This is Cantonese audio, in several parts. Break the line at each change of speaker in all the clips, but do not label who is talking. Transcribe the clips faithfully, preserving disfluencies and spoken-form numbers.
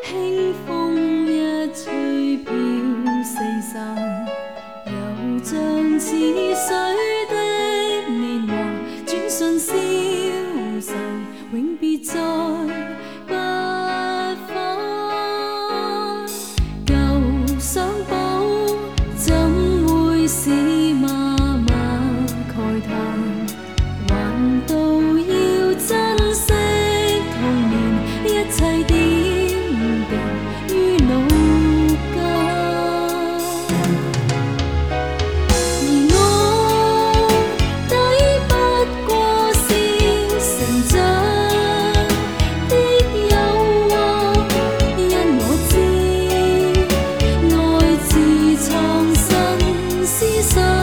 轻风一吹飘四散，又像似水的年华，转瞬消逝，永别再不返。旧相簿怎会是默默慨叹？还到要珍惜童年，一切點滴於腦間。而我抵不過是成長的誘惑，因我知愛自藏身思想。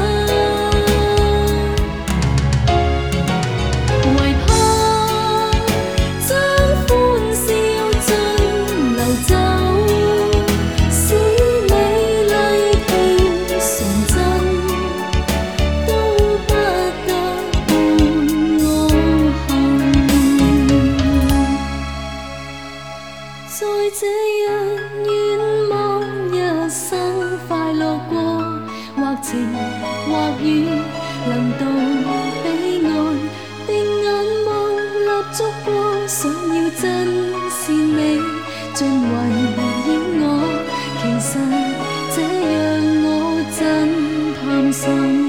在這樣願望一生快樂過，或情或雨能到彼岸，定眼望立足過，想要真善美盡圍繞我，其實這樣我真貪心。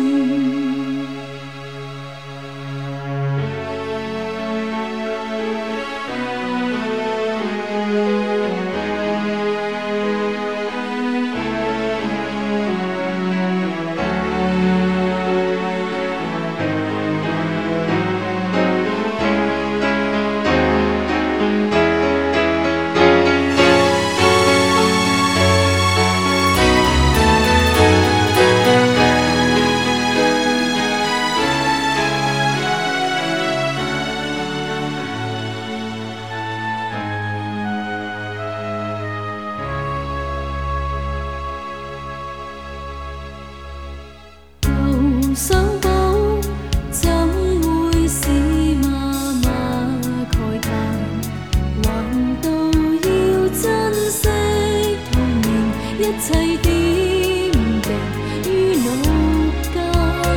相簿怎會是默默慨嘆？還到要珍惜童年，一切點滴於腦間。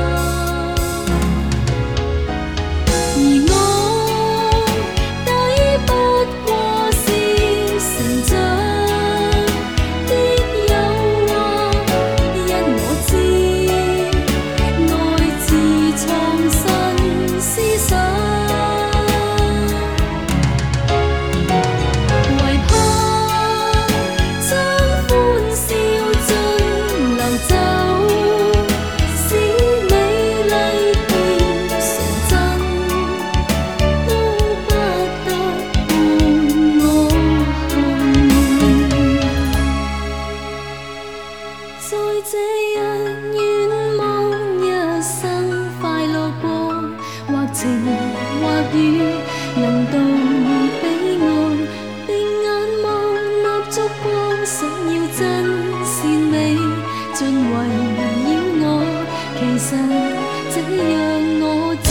而我抵不過是成長的誘惑，因我知藏身思想，唯怕將歡笑盡流走，使美麗變成真，都不得伴我行。在這樣願望一生快樂過，或情或雨能到彼岸，定眼望立足光，想要真善美盡圍繞我，其實這樣我